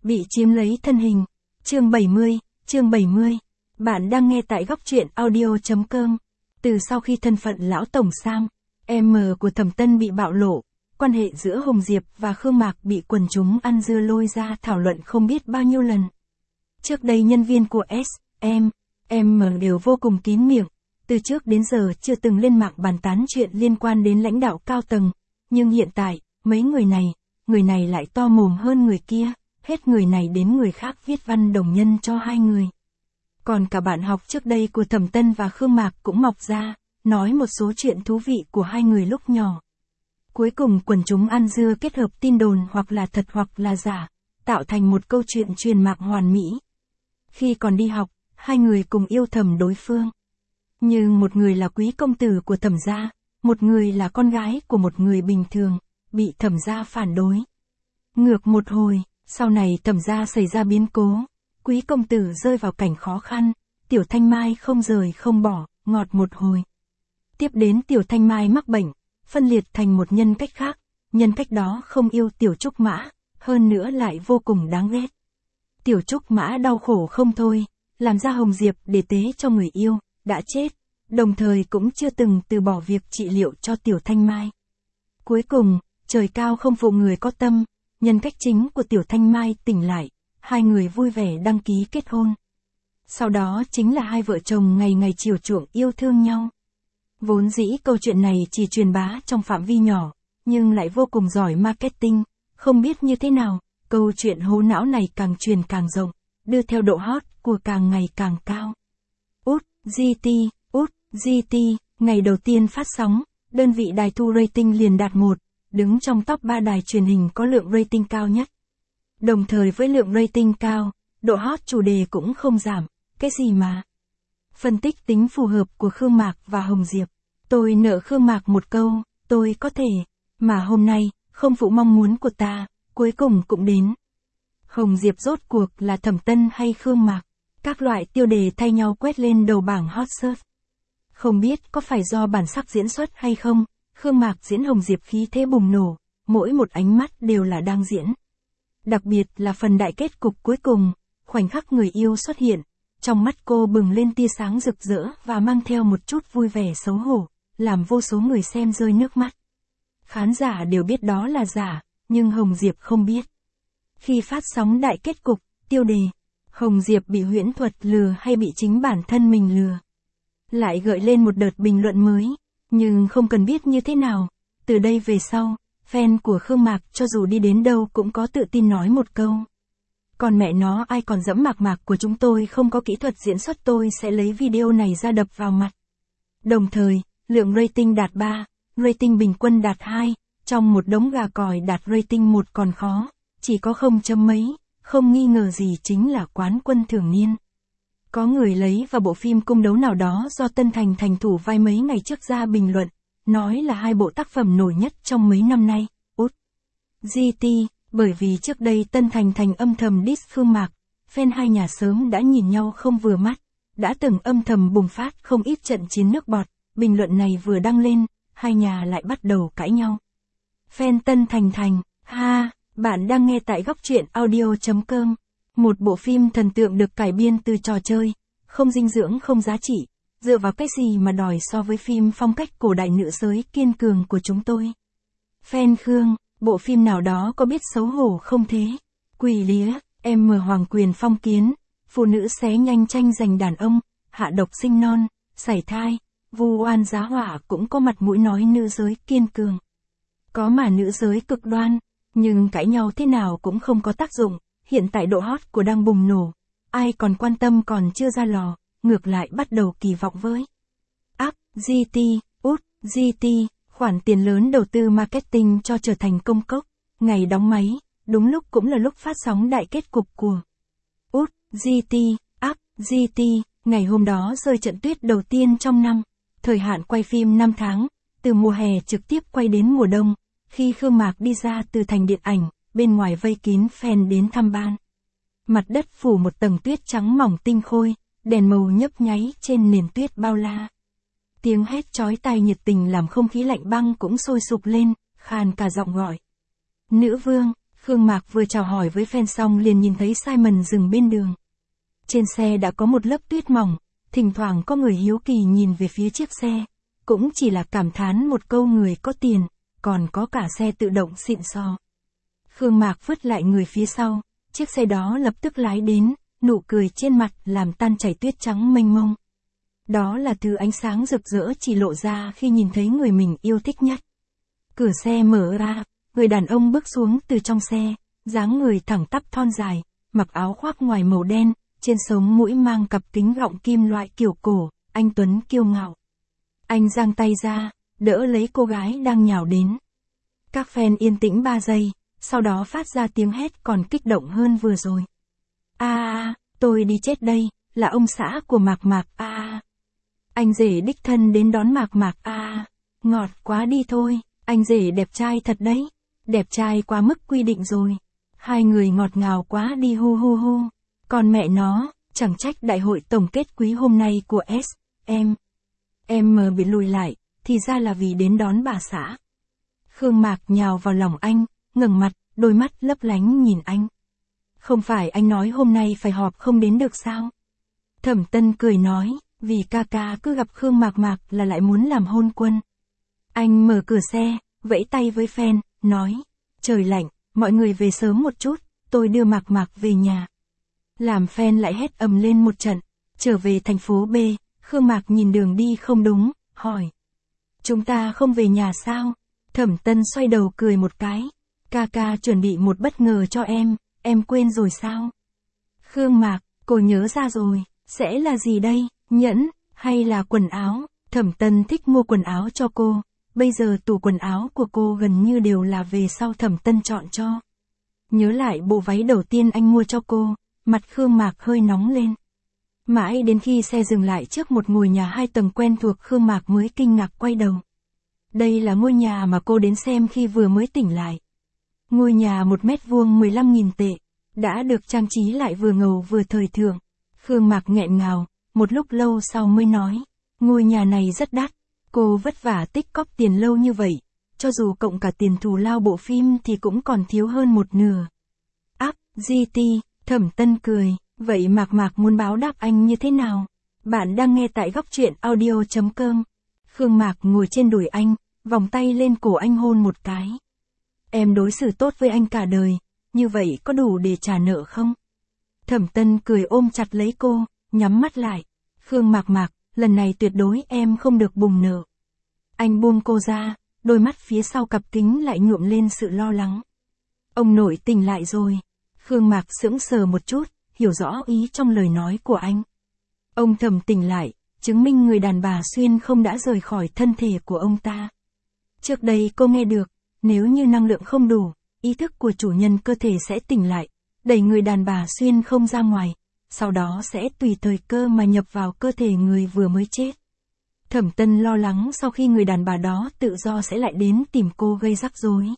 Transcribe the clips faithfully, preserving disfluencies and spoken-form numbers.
Bị chiếm lấy thân hình. Chương bảy mươi, chương bảy mươi. Bạn đang nghe tại góc truyện audio chấm com. Từ sau khi thân phận lão tổng Sam, em của Thẩm Tân bị bạo lộ, quan hệ giữa Hồng Diệp và Khương Mạc bị quần chúng ăn dưa lôi ra thảo luận không biết bao nhiêu lần. Trước đây nhân viên của S, M, M đều vô cùng kín miệng, từ trước đến giờ chưa từng lên mạng bàn tán chuyện liên quan đến lãnh đạo cao tầng, nhưng hiện tại, mấy người này, người này lại to mồm hơn người kia, hết người này đến người khác viết văn đồng nhân cho hai người. Còn cả bạn học trước đây của Thẩm Tân và Khương Mạc cũng mọc ra, nói một số chuyện thú vị của hai người lúc nhỏ. Cuối cùng quần chúng ăn dưa kết hợp tin đồn hoặc là thật hoặc là giả, tạo thành một câu chuyện truyền mạc hoàn mỹ. Khi còn đi học, hai người cùng yêu thầm đối phương. Nhưng một người là quý công tử của Thẩm gia, một người là con gái của một người bình thường, bị Thẩm gia phản đối. Ngược một hồi, sau này Thẩm gia xảy ra biến cố, quý công tử rơi vào cảnh khó khăn, Tiểu Thanh Mai không rời không bỏ, ngọt một hồi. Tiếp đến Tiểu Thanh Mai mắc bệnh, phân liệt thành một nhân cách khác, nhân cách đó không yêu Tiểu Trúc Mã, hơn nữa lại vô cùng đáng ghét. Tiểu Trúc Mã đau khổ không thôi, làm ra Hồng Diệp để tế cho người yêu, đã chết, đồng thời cũng chưa từng từ bỏ việc trị liệu cho Tiểu Thanh Mai. Cuối cùng, trời cao không phụ người có tâm, nhân cách chính của Tiểu Thanh Mai tỉnh lại, hai người vui vẻ đăng ký kết hôn. Sau đó chính là hai vợ chồng ngày ngày chiều chuộng yêu thương nhau. Vốn dĩ câu chuyện này chỉ truyền bá trong phạm vi nhỏ, nhưng lại vô cùng giỏi marketing, không biết như thế nào, câu chuyện hố não này càng truyền càng rộng, đưa theo độ hot của càng ngày càng cao. Út, giê tê, Út, giê tê, ngày đầu tiên phát sóng, đơn vị đài thu rating liền đạt một, đứng trong top ba đài truyền hình có lượng rating cao nhất. Đồng thời với lượng rating cao, độ hot chủ đề cũng không giảm, cái gì mà. Phân tích tính phù hợp của Khương Mạc và Hồng Diệp. Tôi nợ Khương Mạc một câu, tôi có thể, mà hôm nay, không phụ mong muốn của ta, cuối cùng cũng đến. Hồng Diệp rốt cuộc là Thẩm Tân hay Khương Mạc? Các loại tiêu đề thay nhau quét lên đầu bảng hot search. Không biết có phải do bản sắc diễn xuất hay không, Khương Mạc diễn Hồng Diệp khí thế bùng nổ, mỗi một ánh mắt đều là đang diễn. Đặc biệt là phần đại kết cục cuối cùng, khoảnh khắc người yêu xuất hiện, trong mắt cô bừng lên tia sáng rực rỡ và mang theo một chút vui vẻ xấu hổ, làm vô số người xem rơi nước mắt. Khán giả đều biết đó là giả, nhưng Hồng Diệp không biết. Khi phát sóng đại kết cục, tiêu đề, Hồng Diệp bị huyễn thuật lừa hay bị chính bản thân mình lừa, lại gợi lên một đợt bình luận mới, nhưng không cần biết như thế nào, từ đây về sau, fan của Khương Mạc cho dù đi đến đâu cũng có tự tin nói một câu. Còn mẹ nó ai còn dẫm Mạc Mạc của chúng tôi không có kỹ thuật diễn xuất tôi sẽ lấy video này ra đập vào mặt. Đồng thời, lượng rating đạt ba, rating bình quân đạt hai, trong một đống gà còi đạt rating một còn khó, chỉ có không chấm mấy, không nghi ngờ gì chính là quán quân thường niên. Có người lấy vào bộ phim cung đấu nào đó do Tân Thành thành thủ vai mấy ngày trước ra bình luận, nói là hai bộ tác phẩm nổi nhất trong mấy năm nay, Út, giê tê, bởi vì trước đây Tân Thành thành âm thầm diss Khương Mạc, fan hai nhà sớm đã nhìn nhau không vừa mắt, đã từng âm thầm bùng phát không ít trận chiến nước bọt, bình luận này vừa đăng lên, hai nhà lại bắt đầu cãi nhau. Fan Tân Thành thành, ha, bạn đang nghe tại góc truyện audio chấm com. Một bộ phim thần tượng được cải biên từ trò chơi, không dinh dưỡng không giá trị, dựa vào cái gì mà đòi so với phim phong cách cổ đại nữ giới kiên cường của chúng tôi. Fan Khương, bộ phim nào đó có biết xấu hổ không thế? Quỷ lía, em mờ hoàng quyền phong kiến, phụ nữ xé nhanh tranh giành đàn ông, hạ độc sinh non, sảy thai, vu oan giá họa cũng có mặt mũi nói nữ giới kiên cường. Có mà nữ giới cực đoan, nhưng cãi nhau thế nào cũng không có tác dụng. Hiện tại độ hot của đang bùng nổ, ai còn quan tâm còn chưa ra lò, ngược lại bắt đầu kỳ vọng với. Áp, giê tê, Út, giê tê, khoản tiền lớn đầu tư marketing cho trở thành công cốc, ngày đóng máy, đúng lúc cũng là lúc phát sóng đại kết cục của Út, giê tê, Áp, giê tê, ngày hôm đó rơi trận tuyết đầu tiên trong năm, thời hạn quay phim năm tháng, từ mùa hè trực tiếp quay đến mùa đông, khi Khương Mạc đi ra từ thành điện ảnh. Bên ngoài vây kín fan đến thăm ban. Mặt đất phủ một tầng tuyết trắng mỏng tinh khôi, đèn màu nhấp nháy trên nền tuyết bao la. Tiếng hét chói tai nhiệt tình làm không khí lạnh băng cũng sôi sục lên, khàn cả giọng gọi. Nữ vương, Khương Mạc vừa chào hỏi với fan xong liền nhìn thấy Simon dừng bên đường. Trên xe đã có một lớp tuyết mỏng, thỉnh thoảng có người hiếu kỳ nhìn về phía chiếc xe, cũng chỉ là cảm thán một câu người có tiền, còn có cả xe tự động xịn sò. Khương Mạc vứt lại người phía sau, chiếc xe đó lập tức lái đến, nụ cười trên mặt làm tan chảy tuyết trắng mênh mông. Đó là thứ ánh sáng rực rỡ chỉ lộ ra khi nhìn thấy người mình yêu thích nhất. Cửa xe mở ra, người đàn ông bước xuống từ trong xe, dáng người thẳng tắp thon dài, mặc áo khoác ngoài màu đen, trên sống mũi mang cặp kính gọng kim loại kiểu cổ, anh tuấn kiêu ngạo. Anh giang tay ra, đỡ lấy cô gái đang nhào đến. Các fan yên tĩnh ba giây, sau đó phát ra tiếng hét còn kích động hơn vừa rồi. A a, tôi đi chết đây, là ông xã của Mạc Mạc a a. Anh rể đích thân đến đón Mạc Mạc a a. Ngọt quá đi thôi, anh rể đẹp trai thật đấy. Đẹp trai quá mức quy định rồi. Hai người ngọt ngào quá đi hu hu hu. Còn mẹ nó, chẳng trách đại hội tổng kết quý hôm nay của S, em. Em bị lùi lại, thì ra là vì đến đón bà xã. Khương Mạc nhào vào lòng anh, ngẩng mặt, đôi mắt lấp lánh nhìn anh. Không phải anh nói hôm nay phải họp không đến được sao? Thẩm Tân cười nói, vì ca ca cứ gặp Khương Mạc Mạc là lại muốn làm hôn quân. Anh mở cửa xe, vẫy tay với fan, nói, trời lạnh, mọi người về sớm một chút, tôi đưa Mạc Mạc về nhà. Làm fan lại hét ầm lên một trận, trở về thành phố B, Khương Mạc nhìn đường đi không đúng, hỏi. Chúng ta không về nhà sao? Thẩm Tân xoay đầu cười một cái, ca ca chuẩn bị một bất ngờ cho em, em quên rồi sao? Khương Mạc, cô nhớ ra rồi, sẽ là gì đây, nhẫn, hay là quần áo? Thẩm Tân thích mua quần áo cho cô, bây giờ tủ quần áo của cô gần như đều là về sau Thẩm Tân chọn cho. Nhớ lại bộ váy đầu tiên anh mua cho cô, mặt Khương Mạc hơi nóng lên. Mãi đến khi xe dừng lại trước một ngôi nhà hai tầng quen thuộc Khương Mạc mới kinh ngạc quay đầu. Đây là ngôi nhà mà cô đến xem khi vừa mới tỉnh lại. Ngôi nhà một mét vuông mười lăm nghìn tệ, đã được trang trí lại vừa ngầu vừa thời thượng. Khương Mạc nghẹn ngào, một lúc lâu sau mới nói, ngôi nhà này rất đắt, cô vất vả tích cóp tiền lâu như vậy, cho dù cộng cả tiền thù lao bộ phim thì cũng còn thiếu hơn một nửa. Áp, giê tê, Thẩm Tân cười, vậy Mạc Mạc muốn báo đáp anh như thế nào? Bạn đang nghe tại góc truyện audio chấm com. Khương Mạc ngồi trên đùi anh, vòng tay lên cổ anh hôn một cái. Em đối xử tốt với anh cả đời, như vậy có đủ để trả nợ không? Thẩm Tân cười ôm chặt lấy cô, nhắm mắt lại. Khương Mạc Mạc, lần này tuyệt đối em không được bùng nợ. Anh buông cô ra, đôi mắt phía sau cặp kính lại nhuộm lên sự lo lắng. Ông nội tỉnh lại rồi. Khương Mạc sững sờ một chút, hiểu rõ ý trong lời nói của anh. Ông Thẩm tỉnh lại, chứng minh người đàn bà Xuyên không đã rời khỏi thân thể của ông ta. Trước đây cô nghe được, nếu như năng lượng không đủ, ý thức của chủ nhân cơ thể sẽ tỉnh lại, đẩy người đàn bà Xuyên không ra ngoài, sau đó sẽ tùy thời cơ mà nhập vào cơ thể người vừa mới chết. Thẩm Tân lo lắng sau khi người đàn bà đó tự do sẽ lại đến tìm cô gây rắc rối.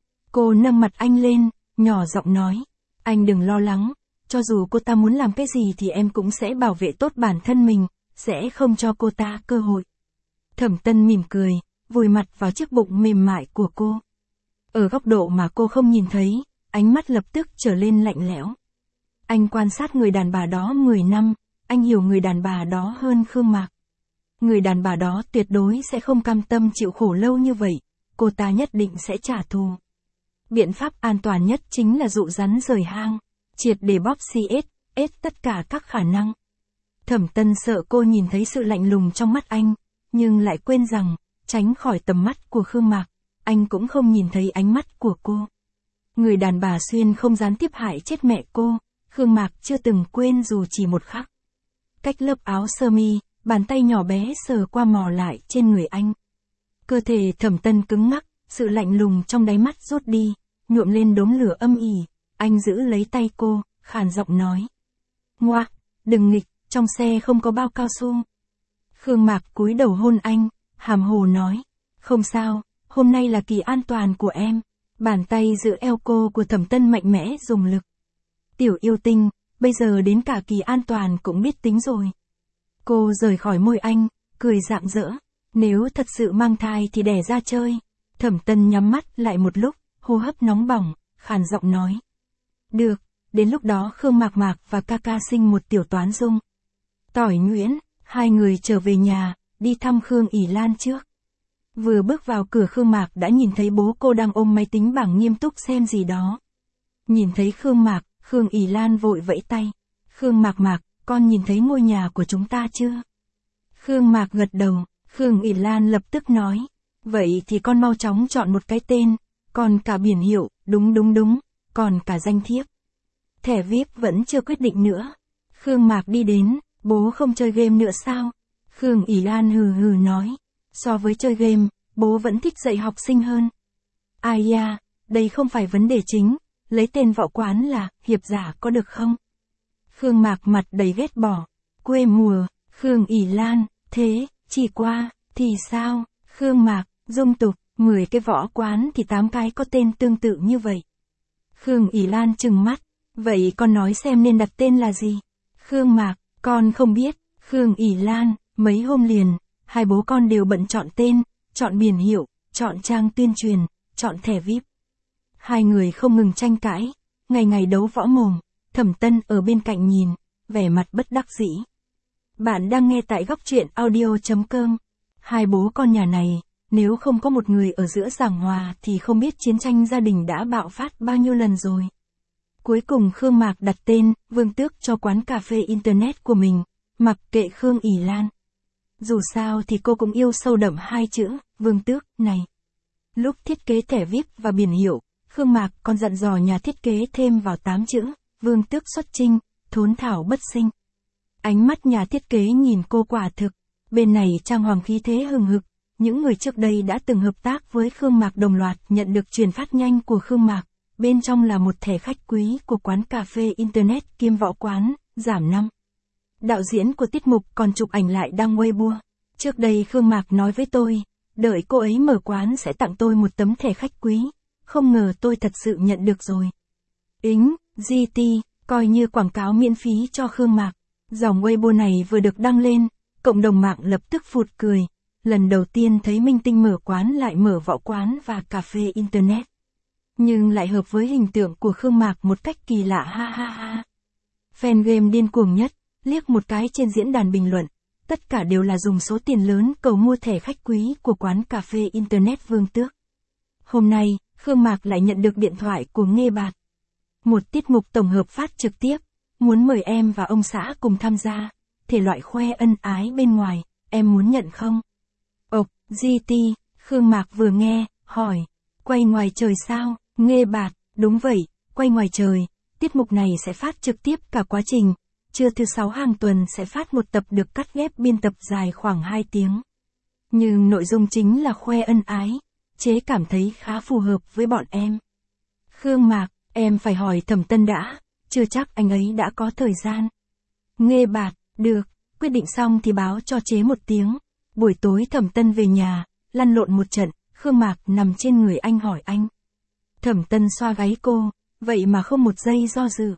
Cô nâng mặt anh lên, nhỏ giọng nói, anh đừng lo lắng, cho dù cô ta muốn làm cái gì thì em cũng sẽ bảo vệ tốt bản thân mình, sẽ không cho cô ta cơ hội. Thẩm Tân mỉm cười, vùi mặt vào chiếc bụng mềm mại của cô. Ở góc độ mà cô không nhìn thấy, ánh mắt lập tức trở lên lạnh lẽo. Anh quan sát người đàn bà đó mười năm, anh hiểu người đàn bà đó hơn Khương Mạc. Người đàn bà đó tuyệt đối sẽ không cam tâm chịu khổ lâu như vậy, cô ta nhất định sẽ trả thù. Biện pháp an toàn nhất chính là dụ rắn rời hang, triệt để bóp xê ét, ét tất cả các khả năng. Thẩm Tân sợ cô nhìn thấy sự lạnh lùng trong mắt anh, nhưng lại quên rằng, tránh khỏi tầm mắt của Khương Mạc, anh cũng không nhìn thấy ánh mắt của cô. Người đàn bà Xuyên không gián tiếp hại chết mẹ cô, Khương Mạc chưa từng quên dù chỉ một khắc. Cách lớp áo sơ mi, bàn tay nhỏ bé sờ qua mò lại trên người anh. Cơ thể Thẩm Tân cứng ngắc, sự lạnh lùng trong đáy mắt rút đi, nhuộm lên đốm lửa âm ỉ. Anh giữ lấy tay cô, khàn giọng nói. Ngoa, đừng nghịch, trong xe không có bao cao su. Khương Mạc cúi đầu hôn anh, hàm hồ nói. Không sao, hôm nay là kỳ an toàn của em. Bàn tay giữ eo cô của Thẩm Tân mạnh mẽ dùng lực. Tiểu yêu tinh, bây giờ đến cả kỳ an toàn cũng biết tính rồi. Cô rời khỏi môi anh, cười rạng rỡ. Nếu thật sự mang thai thì đẻ ra chơi. Thẩm Tân nhắm mắt lại một lúc, hô hấp nóng bỏng, khàn giọng nói. Được, đến lúc đó Khương Mạc Mạc và ca ca sinh một tiểu Toán Dung. Tỏi nhuyễn, hai người trở về nhà, đi thăm Khương ỉ Lan trước. Vừa bước vào cửa Khương Mạc đã nhìn thấy bố cô đang ôm máy tính bảng nghiêm túc xem gì đó. Nhìn thấy Khương Mạc, Khương ỉ Lan vội vẫy tay. Khương Mạc Mạc, con nhìn thấy ngôi nhà của chúng ta chưa? Khương Mạc gật đầu, Khương ỉ Lan lập tức nói. Vậy thì con mau chóng chọn một cái tên, còn cả biển hiệu, đúng đúng đúng, còn cả danh thiếp. Thẻ vi ai pi vẫn chưa quyết định nữa. Khương Mạc đi đến, bố không chơi game nữa sao? Khương ỉ Lan hừ hừ nói. So với chơi game, bố vẫn thích dạy học sinh hơn. Ai da, đây không phải vấn đề chính, lấy tên võ quán là Hiệp Giả có được không? Khương Mạc mặt đầy ghét bỏ. Quê mùa, Khương ỉ Lan, thế, chỉ qua, thì sao? Khương Mạc, dung tục, mười cái võ quán thì tám cái có tên tương tự như vậy. Khương ỉ Lan trừng mắt, vậy con nói xem nên đặt tên là gì? Khương Mạc, con không biết. Khương ỉ Lan, mấy hôm liền, hai bố con đều bận chọn tên, chọn biển hiệu, chọn trang tuyên truyền, chọn thẻ vi ai pi. Hai người không ngừng tranh cãi, ngày ngày đấu võ mồm. Thẩm Tân ở bên cạnh nhìn, vẻ mặt bất đắc dĩ. Bạn đang nghe tại góc truyện audio chấm com. Hai bố con nhà này, nếu không có một người ở giữa giảng hòa thì không biết chiến tranh gia đình đã bạo phát bao nhiêu lần rồi. Cuối cùng Khương Mạc đặt tên Vương Tước cho quán cà phê Internet của mình, mặc kệ Khương ỉ Lan. Dù sao thì cô cũng yêu sâu đậm hai chữ Vương Tước này. Lúc thiết kế thẻ vi ai pi và biển hiệu, Khương Mạc còn dặn dò nhà thiết kế thêm vào tám chữ Vương Tước xuất trinh, thốn thảo bất sinh. Ánh mắt nhà thiết kế nhìn cô quả thực, bên này trang hoàng khí thế hừng hực, những người trước đây đã từng hợp tác với Khương Mạc đồng loạt nhận được truyền phát nhanh của Khương Mạc, bên trong là một thẻ khách quý của quán cà phê Internet kiêm võ quán, giảm năm. Đạo diễn của tiết mục còn chụp ảnh lại đăng Weibo. Trước đây Khương Mạc nói với tôi, đợi cô ấy mở quán sẽ tặng tôi một tấm thẻ khách quý, không ngờ tôi thật sự nhận được rồi. Ính, giê tê, coi như quảng cáo miễn phí cho Khương Mạc. Dòng Weibo này vừa được đăng lên, cộng đồng mạng lập tức phụt cười. Lần đầu tiên thấy minh tinh mở quán lại mở võ quán và cà phê Internet. Nhưng lại hợp với hình tượng của Khương Mạc một cách kỳ lạ ha ha ha. Fan game điên cuồng nhất, liếc một cái trên diễn đàn bình luận. Tất cả đều là dùng số tiền lớn cầu mua thẻ khách quý của quán cà phê Internet Vương Tước. Hôm nay, Khương Mạc lại nhận được điện thoại của Nghê Bạt. Một tiết mục tổng hợp phát trực tiếp, muốn mời em và ông xã cùng tham gia, thể loại khoe ân ái bên ngoài, em muốn nhận không? Ộc, giê tê, Khương Mạc vừa nghe, hỏi, quay ngoài trời sao? Nghê Bạt, đúng vậy, quay ngoài trời, tiết mục này sẽ phát trực tiếp cả quá trình, trưa thứ sáu hàng tuần sẽ phát một tập được cắt ghép biên tập dài khoảng hai tiếng. Nhưng nội dung chính là khoe ân ái, chế cảm thấy khá phù hợp với bọn em. Khương Mạc, em phải hỏi Thẩm Tân đã, chưa chắc anh ấy đã có thời gian. Nghê Bạt, được, quyết định xong thì báo cho chế một tiếng. Buổi tối Thẩm Tân về nhà, lăn lộn một trận, Khương Mạc nằm trên người anh hỏi anh. Thẩm Tân xoa gáy cô, vậy mà không một giây do dự.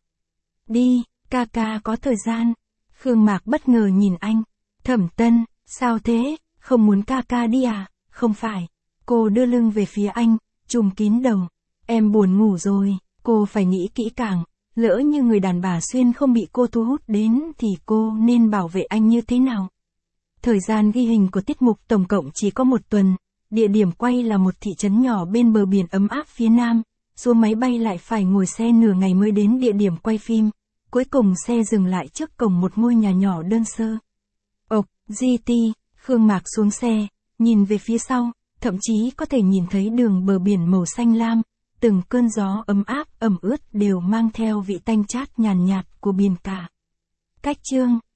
Đi, ca ca có thời gian. Khương Mạc bất ngờ nhìn anh. Thẩm Tân, sao thế, không muốn ca ca đi à? Không phải. Cô đưa lưng về phía anh, trùm kín đầu. Em buồn ngủ rồi, cô phải nghĩ kỹ càng. Lỡ như người đàn bà xuyên không bị cô thu hút đến thì cô nên bảo vệ anh như thế nào? Thời gian ghi hình của tiết mục tổng cộng chỉ có một tuần. Địa điểm quay là một thị trấn nhỏ bên bờ biển ấm áp phía nam. Xuống máy bay lại phải ngồi xe nửa ngày mới đến địa điểm quay phim. Cuối cùng xe dừng lại trước cổng một ngôi nhà nhỏ đơn sơ. Ộc, giê tê, Khương Mạc xuống xe, nhìn về phía sau, thậm chí có thể nhìn thấy đường bờ biển màu xanh lam, từng cơn gió ấm áp ẩm ướt đều mang theo vị tanh chát nhàn nhạt của biển cả. Cách chương